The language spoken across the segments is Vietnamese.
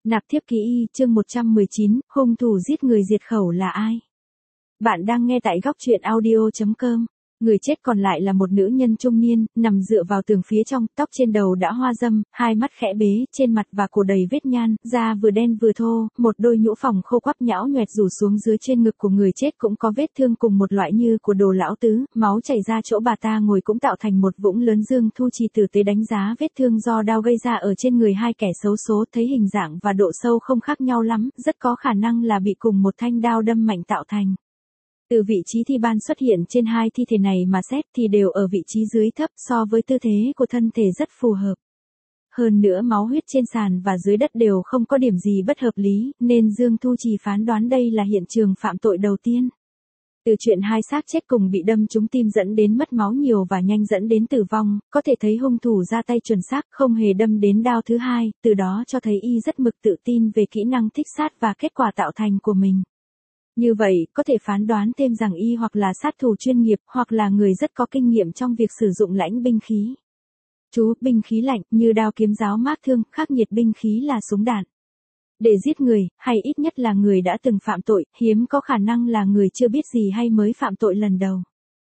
Nạp thiếp ký y, chương 119, hung thủ giết người diệt khẩu là ai? Bạn đang nghe tại góc truyện audio.com. Người chết còn lại là một nữ nhân trung niên, nằm dựa vào tường phía trong, tóc trên đầu đã hoa râm, hai mắt khẽ bế, trên mặt và cổ đầy vết nhan, da vừa đen vừa thô, một đôi nhũ phòng khô quắp nhão nhoẹt rủ xuống dưới trên ngực của người chết cũng có vết thương cùng một loại như của Đồ lão tứ, máu chảy ra chỗ bà ta ngồi cũng tạo thành một vũng lớn. Dương Thu Trì tử tế đánh giá vết thương do đao gây ra ở trên người hai kẻ xấu số, thấy hình dạng và độ sâu không khác nhau lắm, rất có khả năng là bị cùng một thanh đao đâm mạnh tạo thành. Từ vị trí thi ban xuất hiện trên hai thi thể này mà xét thì đều ở vị trí dưới thấp, so với tư thế của thân thể rất phù hợp. Hơn nữa máu huyết trên sàn và dưới đất đều không có điểm gì bất hợp lý, nên Dương Thu Trì phán đoán đây là hiện trường phạm tội đầu tiên. Từ chuyện hai xác chết cùng bị đâm trúng tim dẫn đến mất máu nhiều và nhanh dẫn đến tử vong, có thể thấy hung thủ ra tay chuẩn xác, không hề đâm đến đao thứ hai, từ đó cho thấy y rất mực tự tin về kỹ năng thích sát và kết quả tạo thành của mình. Như vậy, có thể phán đoán thêm rằng y hoặc là sát thủ chuyên nghiệp, hoặc là người rất có kinh nghiệm trong việc sử dụng lãnh binh khí. Chú, binh khí lạnh, như đao kiếm giáo mác thương, khắc nghiệt binh khí là súng đạn. Để giết người, hay ít nhất là người đã từng phạm tội, hiếm có khả năng là người chưa biết gì hay mới phạm tội lần đầu.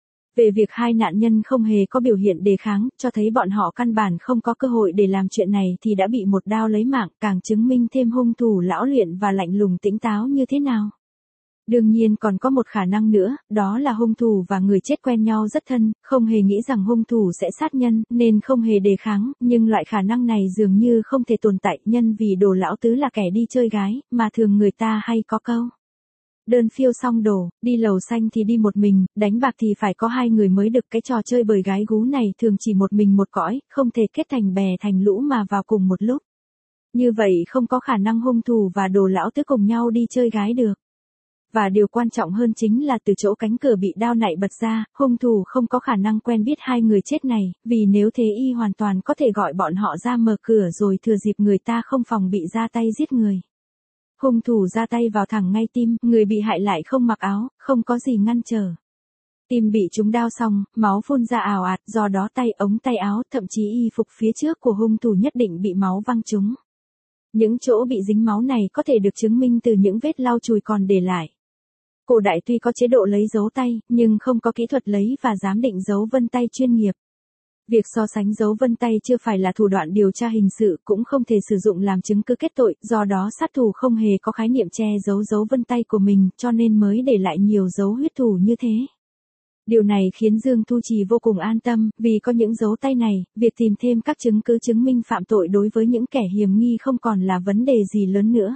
Về việc hai nạn nhân không hề có biểu hiện đề kháng, cho thấy bọn họ căn bản không có cơ hội để làm chuyện này thì đã bị một đao lấy mạng, càng chứng minh thêm hung thủ lão luyện và lạnh lùng tĩnh táo như thế nào. Đương nhiên còn có một khả năng nữa, đó là hung thủ và người chết quen nhau rất thân, không hề nghĩ rằng hung thủ sẽ sát nhân, nên không hề đề kháng, nhưng loại khả năng này dường như không thể tồn tại, nhân vì Đồ lão tứ là kẻ đi chơi gái, mà thường người ta hay có câu. Đơn phiêu song đồ, đi lầu xanh thì đi một mình, đánh bạc thì phải có hai người mới được. Cái trò chơi bời gái gú này thường chỉ một mình một cõi, không thể kết thành bè thành lũ mà vào cùng một lúc. Như vậy không có khả năng hung thủ và Đồ lão tứ cùng nhau đi chơi gái được. Và điều quan trọng hơn chính là từ chỗ cánh cửa bị đao nạy bật ra, hung thủ không có khả năng quen biết hai người chết này, vì nếu thế y hoàn toàn có thể gọi bọn họ ra mở cửa rồi thừa dịp người ta không phòng bị ra tay giết người. Hung thủ ra tay vào thẳng ngay tim, người bị hại lại không mặc áo, không có gì ngăn trở. Tim bị trúng đao xong, máu phun ra ào ạt, do đó tay ống tay áo, thậm chí y phục phía trước của hung thủ nhất định bị máu văng trúng. Những chỗ bị dính máu này có thể được chứng minh từ những vết lau chùi còn để lại. Cổ đại tuy có chế độ lấy dấu tay, nhưng không có kỹ thuật lấy và giám định dấu vân tay chuyên nghiệp. Việc so sánh dấu vân tay chưa phải là thủ đoạn điều tra hình sự, cũng không thể sử dụng làm chứng cứ kết tội, do đó sát thủ không hề có khái niệm che giấu dấu vân tay của mình, cho nên mới để lại nhiều dấu huyết thủ như thế. Điều này khiến Dương Thu Trì vô cùng an tâm, vì có những dấu tay này, việc tìm thêm các chứng cứ chứng minh phạm tội đối với những kẻ hiểm nghi không còn là vấn đề gì lớn nữa.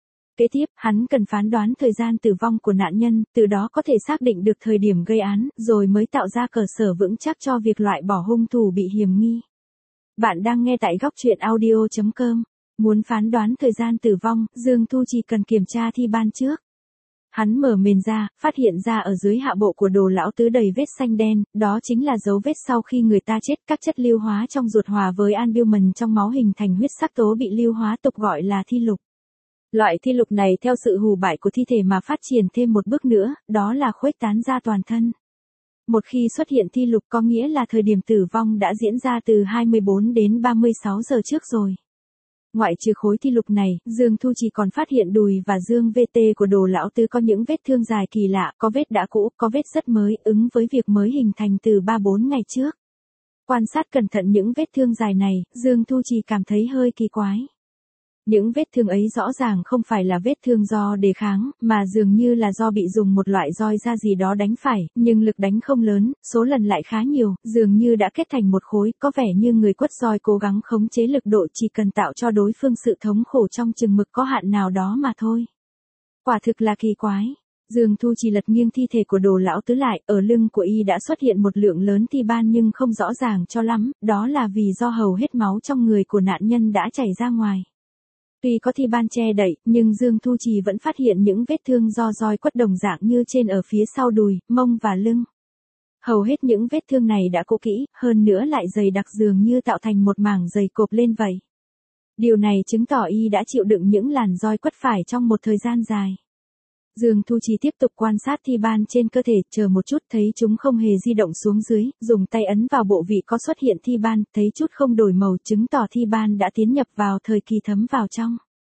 Kế tiếp, hắn cần phán đoán thời gian tử vong của nạn nhân, từ đó có thể xác định được thời điểm gây án, rồi mới tạo ra cơ sở vững chắc cho việc loại bỏ hung thủ bị hiểm nghi. Bạn đang nghe tại góc truyện audio.com. Muốn phán đoán thời gian tử vong, Dương Thu Trì cần kiểm tra thi ban trước. Hắn mở mền ra, phát hiện ra ở dưới hạ bộ của Đồ lão tứ đầy vết xanh đen, đó chính là dấu vết sau khi người ta chết, các chất lưu hóa trong ruột hòa với albumin trong máu hình thành huyết sắc tố bị lưu hóa, tục gọi là thi lục. Loại thi lục này theo sự hủ bại của thi thể mà phát triển thêm một bước nữa, đó là khuếch tán ra toàn thân. Một khi xuất hiện thi lục có nghĩa là thời điểm tử vong đã diễn ra từ 24 đến 36 giờ trước rồi. Ngoại trừ khối thi lục này, Dương Thu Trì còn phát hiện đùi và dương VT của Đồ lão tứ có những vết thương dài kỳ lạ, có vết đã cũ, có vết rất mới, ứng với việc mới hình thành từ 3-4 ngày trước. Quan sát cẩn thận những vết thương dài này, Dương Thu Trì cảm thấy hơi kỳ quái. Những vết thương ấy rõ ràng không phải là vết thương do đề kháng, mà dường như là do bị dùng một loại roi da gì đó đánh phải, nhưng lực đánh không lớn, số lần lại khá nhiều, dường như đã kết thành một khối, có vẻ như người quất roi cố gắng khống chế lực độ chỉ cần tạo cho đối phương sự thống khổ trong chừng mực có hạn nào đó mà thôi. Quả thực là kỳ quái. Dương Thu Trì lật nghiêng thi thể của Đồ lão tứ lại, ở lưng của y đã xuất hiện một lượng lớn thi ban nhưng không rõ ràng cho lắm, đó là vì do hầu hết máu trong người của nạn nhân đã chảy ra ngoài. Tuy có thi ban che đậy, nhưng Dương Thu Trì vẫn phát hiện những vết thương do roi quất đồng dạng như trên ở phía sau đùi, mông và lưng. Hầu hết những vết thương này đã cũ kỹ, hơn nữa lại dày đặc dường như tạo thành một mảng dày cộp lên vậy. Điều này chứng tỏ y đã chịu đựng những làn roi quất phải trong một thời gian dài. Dương Thu Trì tiếp tục quan sát thi ban trên cơ thể, chờ một chút thấy chúng không hề di động xuống dưới, dùng tay ấn vào bộ vị có xuất hiện thi ban, thấy chút không đổi màu, chứng tỏ thi ban đã tiến nhập vào thời kỳ thấm vào trong.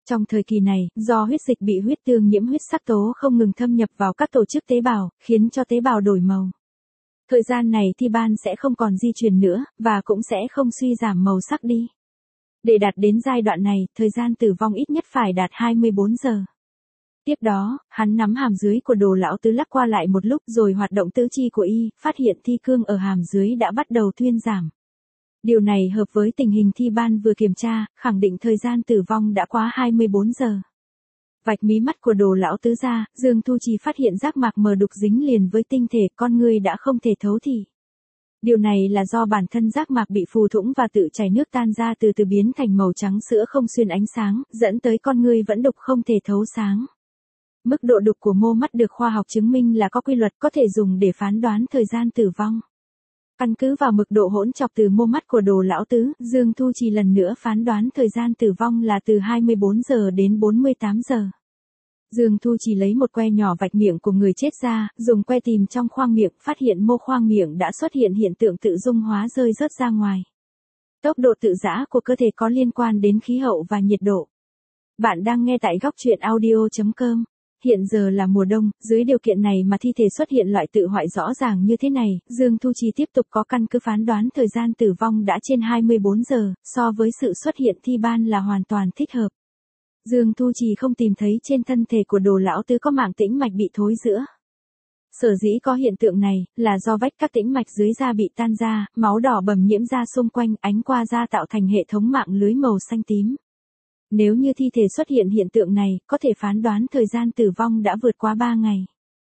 Trong thời kỳ này, do huyết dịch bị huyết tương nhiễm huyết sắc tố không ngừng thâm nhập vào các tổ chức tế bào, khiến cho tế bào đổi màu. Thời gian này thi ban sẽ không còn di truyền nữa, và cũng sẽ không suy giảm màu sắc đi. Để đạt đến giai đoạn này, thời gian tử vong ít nhất phải đạt 24 giờ. Tiếp đó, hắn nắm hàm dưới của Đồ lão tứ lắc qua lại một lúc rồi hoạt động tứ chi của y, phát hiện thi cương ở hàm dưới đã bắt đầu thuyên giảm. Điều này hợp với tình hình thi ban vừa kiểm tra, khẳng định thời gian tử vong đã quá 24 giờ. Vạch mí mắt của Đồ lão tứ ra, Dương Thu Trì phát hiện giác mạc mờ đục dính liền với tinh thể con người đã không thể thấu thị. Điều này là do bản thân giác mạc bị phù thủng và tự chảy nước tan ra từ từ biến thành màu trắng sữa không xuyên ánh sáng, dẫn tới con người vẫn đục không thể thấu sáng. Mức độ đục của mô mắt được khoa học chứng minh là có quy luật có thể dùng để phán đoán thời gian tử vong. Căn cứ vào mức độ hỗn trọc từ mô mắt của Đồ lão tứ, Dương Thu Trì lần nữa phán đoán thời gian tử vong là từ 24 giờ đến 48 giờ. Dương Thu Trì lấy một que nhỏ vạch miệng của người chết ra, dùng que tìm trong khoang miệng, phát hiện mô khoang miệng đã xuất hiện hiện tượng tự dung hóa rơi rớt ra ngoài. Tốc độ tự giã của cơ thể có liên quan đến khí hậu và nhiệt độ. Bạn đang nghe tại góc truyện audio.com. Hiện giờ là mùa đông, dưới điều kiện này mà thi thể xuất hiện loại tự hoại rõ ràng như thế này, Dương Thu Trì tiếp tục có căn cứ phán đoán thời gian tử vong đã trên 24 giờ, so với sự xuất hiện thi ban là hoàn toàn thích hợp. Dương Thu Trì không tìm thấy trên thân thể của Đồ lão tứ có mảng tĩnh mạch bị thối rữa. Sở dĩ có hiện tượng này, là do vách các tĩnh mạch dưới da bị tan ra, máu đỏ bầm nhiễm ra xung quanh, ánh qua da tạo thành hệ thống mạng lưới màu xanh tím. Nếu như thi thể xuất hiện hiện tượng này, có thể phán đoán thời gian tử vong đã vượt qua 3 ngày.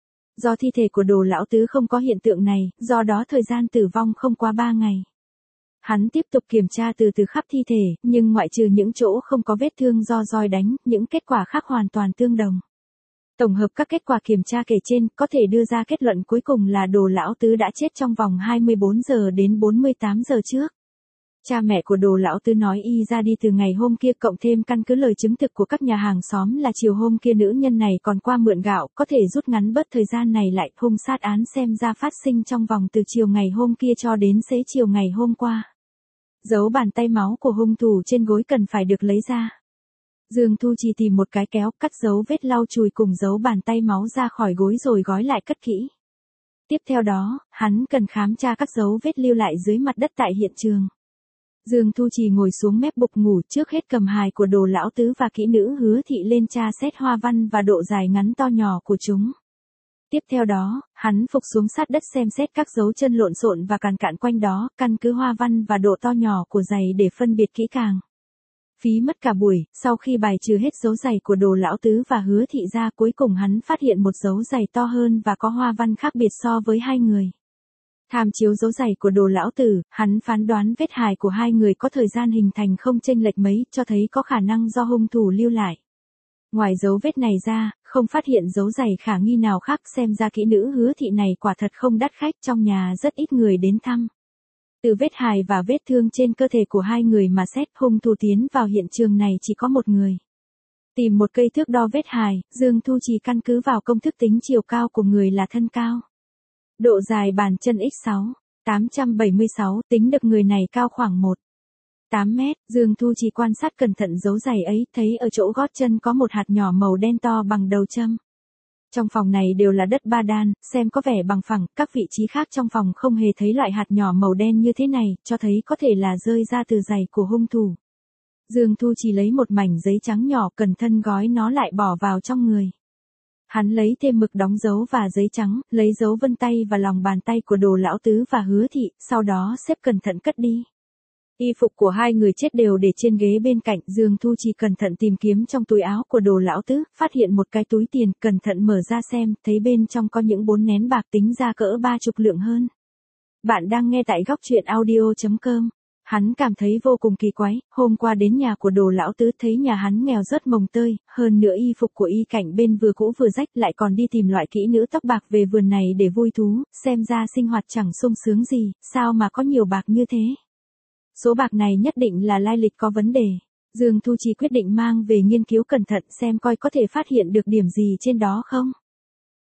Do thi thể của Đồ lão tứ không có hiện tượng này, do đó thời gian tử vong không quá 3 ngày. Hắn tiếp tục kiểm tra từ từ khắp thi thể, nhưng ngoại trừ những chỗ không có vết thương do roi đánh, những kết quả khác hoàn toàn tương đồng. Tổng hợp các kết quả kiểm tra kể trên, có thể đưa ra kết luận cuối cùng là Đồ lão tứ đã chết trong vòng 24 giờ đến 48 giờ trước. Cha mẹ của Đồ lão tứ nói y ra đi từ ngày hôm kia, cộng thêm căn cứ lời chứng thực của các nhà hàng xóm là chiều hôm kia nữ nhân này còn qua mượn gạo, có thể rút ngắn bớt thời gian này lại. Hung sát án xem ra phát sinh trong vòng từ chiều ngày hôm kia cho đến xế chiều ngày hôm qua. Dấu bàn tay máu của hung thủ trên gối cần phải được lấy ra. Dương Thu Trì tìm một cái kéo, cắt dấu vết lau chùi cùng dấu bàn tay máu ra khỏi gối rồi gói lại cất kỹ. Tiếp theo đó, hắn cần khám tra các dấu vết lưu lại dưới mặt đất tại hiện trường. Dương Thu Trì ngồi xuống mép bục ngủ, trước hết cầm hài của Đồ lão tứ và kỹ nữ Hứa Thị lên tra xét hoa văn và độ dài ngắn to nhỏ của chúng. Tiếp theo đó, hắn phục xuống sát đất xem xét các dấu chân lộn xộn và càn cạn quanh đó, căn cứ hoa văn và độ to nhỏ của giày để phân biệt kỹ càng. Phí mất cả buổi, sau khi bài trừ hết dấu giày của Đồ lão tứ và Hứa Thị ra, cuối cùng hắn phát hiện một dấu giày to hơn và có hoa văn khác biệt so với hai người. Tham chiếu dấu giày của Đồ lão tử, hắn phán đoán vết hài của hai người có thời gian hình thành không chênh lệch mấy, cho thấy có khả năng do hung thủ lưu lại. Ngoài dấu vết này ra, không phát hiện dấu giày khả nghi nào khác, xem ra kỹ nữ Hứa Thị này quả thật không đắt khách, trong nhà rất ít người đến thăm. Từ vết hài và vết thương trên cơ thể của hai người mà xét, hung thủ tiến vào hiện trường này chỉ có một người. Tìm một cây thước đo vết hài, Dương Thu Trì căn cứ vào công thức tính chiều cao của người là thân cao. Độ dài bàn chân x6, 876, tính được người này cao khoảng 1,8 mét. Dương Thu Trì quan sát cẩn thận dấu giày ấy, thấy ở chỗ gót chân có một hạt nhỏ màu đen to bằng đầu châm. Trong phòng này đều là đất ba đan, xem có vẻ bằng phẳng, các vị trí khác trong phòng không hề thấy loại hạt nhỏ màu đen như thế này, cho thấy có thể là rơi ra từ giày của hung thủ. Dương Thu Trì lấy một mảnh giấy trắng nhỏ, cẩn thận gói nó lại bỏ vào trong người. Hắn lấy thêm mực đóng dấu và giấy trắng, lấy dấu vân tay và lòng bàn tay của Đồ lão tứ và Hứa Thị, sau đó xếp cẩn thận cất đi. Y phục của hai người chết đều để trên ghế bên cạnh, Dương Thu Trì cẩn thận tìm kiếm trong túi áo của Đồ lão tứ, phát hiện một cái túi tiền, cẩn thận mở ra xem, thấy bên trong có những 4 nén bạc tính ra cỡ 30 lượng hơn. Bạn đang nghe tại góc truyện audio.com. Hắn cảm thấy vô cùng kỳ quái, hôm qua đến nhà của Đồ lão tứ thấy nhà hắn nghèo rất mồng tơi, hơn nữa y phục của y cạnh bên vừa cũ vừa rách, lại còn đi tìm loại kỹ nữ tóc bạc về vườn này để vui thú, xem ra sinh hoạt chẳng sung sướng gì, sao mà có nhiều bạc như thế. Số bạc này nhất định là lai lịch có vấn đề. Dương Thu Trì quyết định mang về nghiên cứu cẩn thận xem coi có thể phát hiện được điểm gì trên đó không.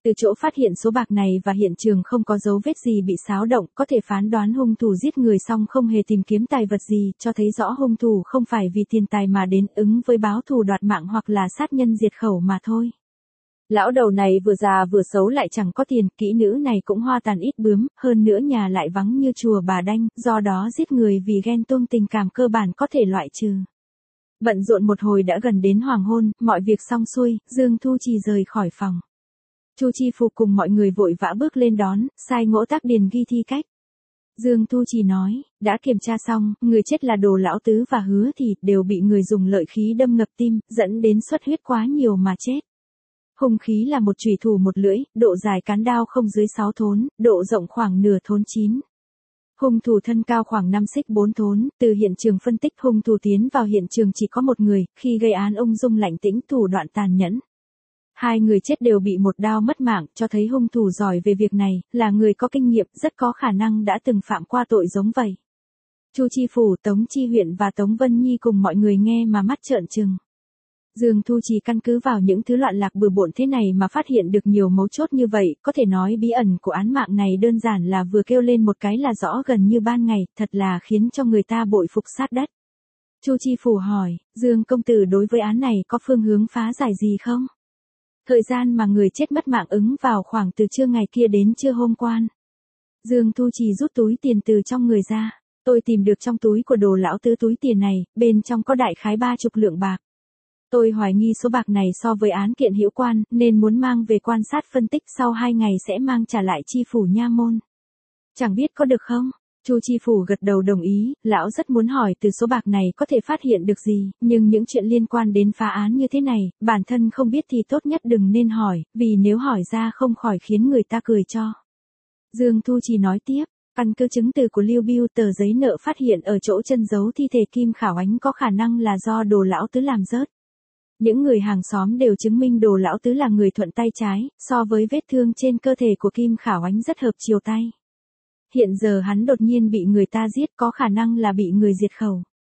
Từ chỗ phát hiện số bạc này và hiện trường không có dấu vết gì bị xáo động, có thể phán đoán hung thủ giết người xong không hề tìm kiếm tài vật gì, cho thấy rõ hung thủ không phải vì tiền tài mà đến ứng với báo thù đoạt mạng hoặc là sát nhân diệt khẩu mà thôi. Lão đầu này vừa già vừa xấu lại chẳng có tiền, kỹ nữ này cũng hoa tàn ít bướm, hơn nữa nhà lại vắng như chùa Bà Đanh, do đó giết người vì ghen tuông tình cảm cơ bản có thể loại trừ. Bận rộn một hồi đã gần đến hoàng hôn, mọi việc xong xuôi, Dương Thu Trì rời khỏi phòng. Chu Chi Phục cùng mọi người vội vã bước lên đón, sai Ngỗ Tác Điền ghi thi cách. Dương Thu Trì nói, đã kiểm tra xong, người chết là Đồ Lão Tứ và Hứa Thị đều bị người dùng lợi khí đâm ngập tim, dẫn đến xuất huyết quá nhiều mà chết. Hung khí là một chùy thủ một lưỡi, độ dài cán đao không dưới 6 thốn, độ rộng khoảng nửa thốn 9. Hung thủ thân cao khoảng 5 xích 4 thốn, từ hiện trường phân tích hung thủ tiến vào hiện trường chỉ có một người, khi gây án ung dung lạnh tĩnh thủ đoạn tàn nhẫn. Hai người chết đều bị một đao mất mạng, cho thấy hung thủ giỏi về việc này, là người có kinh nghiệm, rất có khả năng đã từng phạm qua tội giống vậy. Chu Chi Phủ, Tống Chi Huyện và Tống Vân Nhi cùng mọi người nghe mà mắt trợn trừng. Dương Thu Trì căn cứ vào những thứ loạn lạc bừa bộn thế này mà phát hiện được nhiều mấu chốt như vậy, có thể nói bí ẩn của án mạng này đơn giản là vừa kêu lên một cái là rõ gần như ban ngày, thật là khiến cho người ta bội phục sát đất. Chu Chi Phủ hỏi, Dương công tử đối với án này có phương hướng phá giải gì không? Thời gian mà người chết mất mạng ứng vào khoảng từ trưa ngày kia đến trưa hôm qua. Dương Thu Trì rút túi tiền từ trong người ra. Tôi tìm được trong túi của Đồ Lão Tứ túi tiền này, bên trong có đại khái 30 lượng bạc. Tôi hoài nghi số bạc này so với án kiện hữu quan, nên muốn mang về quan sát phân tích, sau 2 ngày sẽ mang trả lại Chi Phủ nha môn. Chẳng biết có được không? Chu Chi Phủ gật đầu đồng ý, lão rất muốn hỏi từ số bạc này có thể phát hiện được gì, nhưng những chuyện liên quan đến phá án như thế này, bản thân không biết thì tốt nhất đừng nên hỏi, vì nếu hỏi ra không khỏi khiến người ta cười cho. Dương Thu Trì nói tiếp, căn cứ chứng từ của Lưu Bưu, tờ giấy nợ phát hiện ở chỗ chân giấu thi thể Kim Khảo Ánh có khả năng là do Đồ Lão Tứ làm rớt. Những người hàng xóm đều chứng minh Đồ Lão Tứ là người thuận tay trái, so với vết thương trên cơ thể của Kim Khảo Ánh rất hợp chiều tay. Hiện giờ hắn đột nhiên bị người ta giết, có khả năng là bị người diệt khẩu.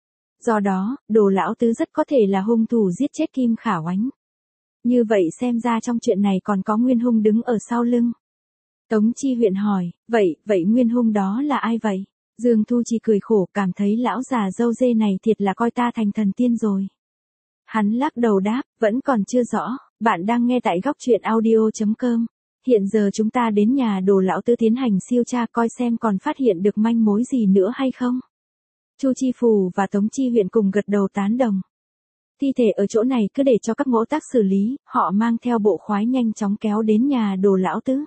Do đó, Đồ Lão Tứ rất có thể là hung thủ giết chết Kim Khảo Ánh. Như vậy xem ra trong chuyện này còn có nguyên hung đứng ở sau lưng. Tống Chi Huyện hỏi, vậy nguyên hung đó là ai vậy? Dương Thu Trì cười khổ, cảm thấy lão già râu dê này thiệt là coi ta thành thần tiên rồi. Hắn lắc đầu đáp, vẫn còn chưa rõ, bạn đang nghe tại góc truyện audio.com. Hiện giờ chúng ta đến nhà Đồ Lão Tứ tiến hành siêu tra coi xem còn phát hiện được manh mối gì nữa hay không. Chu Chi Phủ và Tống Chi Huyện cùng gật đầu tán đồng. Thi thể ở chỗ này cứ để cho các Ngỗ Tác xử lý, họ mang theo bộ khoái nhanh chóng kéo đến nhà Đồ Lão Tứ.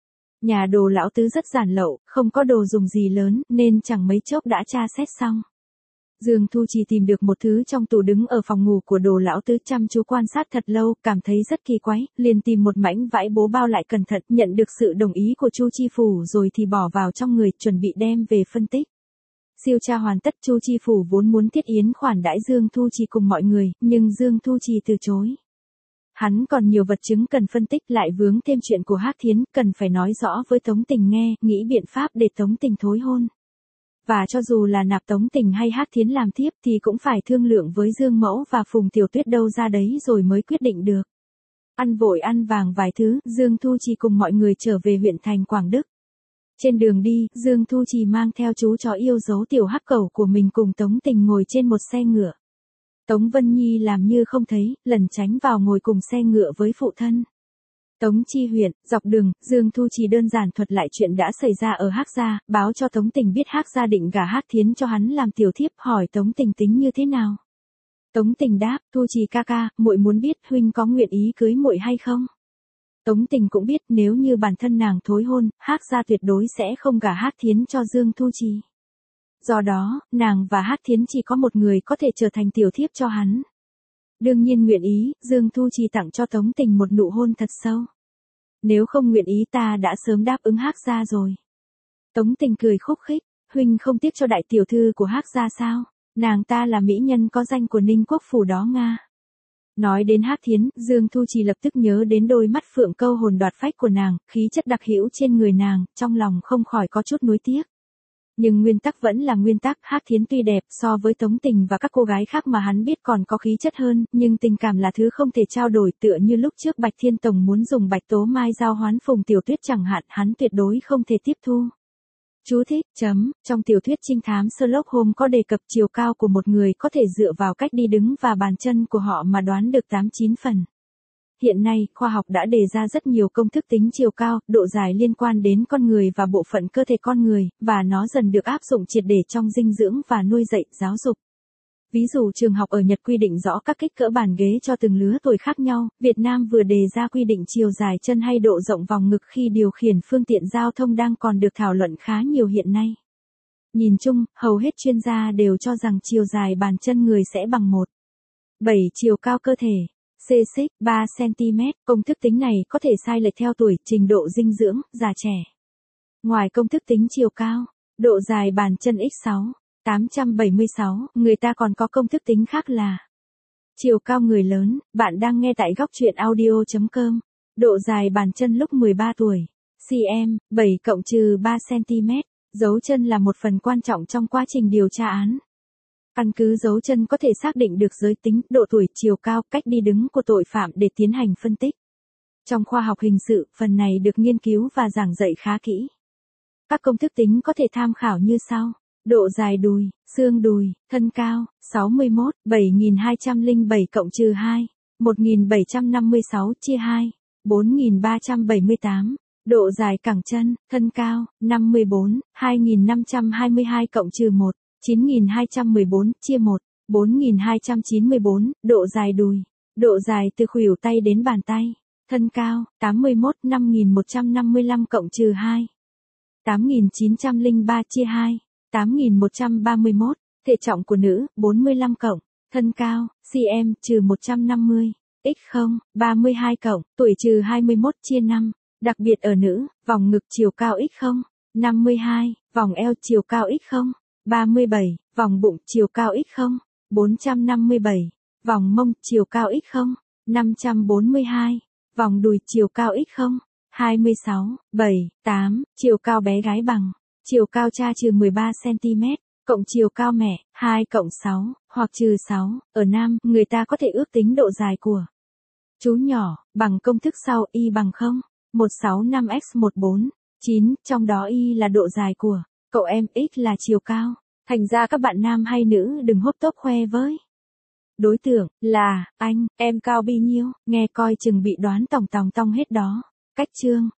Nhà Đồ Lão Tứ rất giản lậu, không có đồ dùng gì lớn, nên chẳng mấy chốc đã tra xét xong. Dương Thu Trì tìm được một thứ trong tủ đứng ở phòng ngủ của Đồ Lão Tứ, chăm chú quan sát thật lâu, cảm thấy rất kỳ quái, liền tìm một mảnh vải bố bao lại cẩn thận, nhận được sự đồng ý của Chu Chi Phủ rồi thì bỏ vào trong người, chuẩn bị đem về phân tích. Siêu tra hoàn tất, Chu Chi Phủ vốn muốn thiết yến khoản đãi Dương Thu Trì cùng mọi người, nhưng Dương Thu Trì từ chối. Hắn còn nhiều vật chứng cần phân tích, lại vướng thêm chuyện của Hắc Thiến, cần phải nói rõ với Tống Tình nghe, nghĩ biện pháp để Tống Tình thối hôn. Và cho dù là nạp Tống Tình hay Hắc Thiến làm tiếp thì cũng phải thương lượng với Dương Mẫu và Phùng Tiểu Tuyết đâu ra đấy rồi mới quyết định được. Ăn vội ăn vàng vài thứ, Dương Thu Trì cùng mọi người trở về huyện thành Quảng Đức. Trên đường đi, Dương Thu Trì mang theo chú chó yêu dấu tiểu hắc cẩu của mình cùng Tống Tình ngồi trên một xe ngựa. Tống Vân Nhi làm như không thấy, lẩn tránh vào ngồi cùng xe ngựa với phụ thân. Tống Chi Huyện, dọc đường, Dương Thu Trì đơn giản thuật lại chuyện đã xảy ra ở Hắc gia, báo cho Tống Tình biết Hắc gia định gả Hắc Thiến cho hắn làm tiểu thiếp, hỏi Tống Tình tính như thế nào. Tống Tình đáp, Thu Trì ca ca, muội muốn biết huynh có nguyện ý cưới muội hay không. Tống Tình cũng biết nếu như bản thân nàng thối hôn, Hắc gia tuyệt đối sẽ không gả Hắc Thiến cho Dương Thu Trì. Do đó, nàng và Hắc Thiến chỉ có một người có thể trở thành tiểu thiếp cho hắn. Đương nhiên nguyện ý, Dương Thu Trì tặng cho Tống Tình một nụ hôn thật sâu. Nếu không nguyện ý ta đã sớm đáp ứng Hắc gia rồi. Tống Tình cười khúc khích, huynh không tiếc cho đại tiểu thư của Hắc gia sao? Nàng ta là mỹ nhân có danh của Ninh Quốc phủ đó Nga. Nói đến Hắc Thiến, Dương Thu Trì lập tức nhớ đến đôi mắt phượng câu hồn đoạt phách của nàng, khí chất đặc hữu trên người nàng, trong lòng không khỏi có chút nuối tiếc. Nhưng nguyên tắc vẫn là nguyên tắc, Hắc Thiến tuy đẹp so với Tống Tình và các cô gái khác mà hắn biết còn có khí chất hơn, nhưng tình cảm là thứ không thể trao đổi, tựa như lúc trước Bạch Thiên Tông muốn dùng Bạch Tố Mai giao hoán Phùng Tiểu Tuyết chẳng hạn, hắn tuyệt đối không thể tiếp thu. Chú thích, trong tiểu thuyết trinh thám Sherlock Holmes có đề cập chiều cao của một người có thể dựa vào cách đi đứng và bàn chân của họ mà đoán được 8-9 phần. Hiện nay, khoa học đã đề ra rất nhiều công thức tính chiều cao, độ dài liên quan đến con người và bộ phận cơ thể con người, và nó dần được áp dụng triệt để trong dinh dưỡng và nuôi dạy, giáo dục. Ví dụ trường học ở Nhật quy định rõ các kích cỡ bàn ghế cho từng lứa tuổi khác nhau, Việt Nam vừa đề ra quy định chiều dài chân hay độ rộng vòng ngực khi điều khiển phương tiện giao thông đang còn được thảo luận khá nhiều hiện nay. Nhìn chung, hầu hết chuyên gia đều cho rằng chiều dài bàn chân người sẽ bằng 1,7 chiều cao cơ thể. C6, 3 cm, công thức tính này có thể sai lệch theo tuổi, trình độ dinh dưỡng, già trẻ. Ngoài công thức tính chiều cao, độ dài bàn chân x6, 876, người ta còn có công thức tính khác là chiều cao người lớn. Bạn đang nghe tại góc truyện audio.com. Độ dài bàn chân lúc 13 tuổi, cm, 7-3 cm, dấu chân là một phần quan trọng trong quá trình điều tra án. Căn cứ dấu chân có thể xác định được giới tính, độ tuổi, chiều cao, cách đi đứng của tội phạm để tiến hành phân tích. Trong khoa học hình sự, phần này được nghiên cứu và giảng dạy khá kỹ. Các công thức tính có thể tham khảo như sau. Độ dài đùi, xương đùi, thân cao, 61, 7207 cộng trừ 2, 1756 chia 2, 4378. Độ dài cẳng chân, thân cao, 54, 2522 cộng trừ 1. 9214 chia 1, 4294, độ dài đùi, độ dài từ khuỷu tay đến bàn tay, thân cao, 81, 5155 cộng trừ 2, 8903 chia 2, 8131, thể trọng của nữ, 45 cộng, thân cao, cm, trừ 150, x0, 32 cộng, tuổi trừ 21 chia 5, đặc biệt ở nữ, vòng ngực chiều cao x0, 52, vòng eo chiều cao x0, 37, vòng bụng chiều cao x0, 457, vòng mông chiều cao x0, 542, vòng đùi chiều cao x0, 26, 7, 8, chiều cao bé gái bằng, chiều cao cha trừ 13 cm, cộng chiều cao mẹ, 2 cộng 6, hoặc trừ 6, ở nam, người ta có thể ước tính độ dài của chú nhỏ, bằng công thức sau, y bằng 0, 165x14, 9, trong đó y là độ dài của cậu em, x là chiều cao. Thành ra các bạn nam hay nữ đừng hốt tốc khoe với đối tượng là anh, em cao bao nhiêu, nghe coi chừng bị đoán tòng hết đó. Cách chương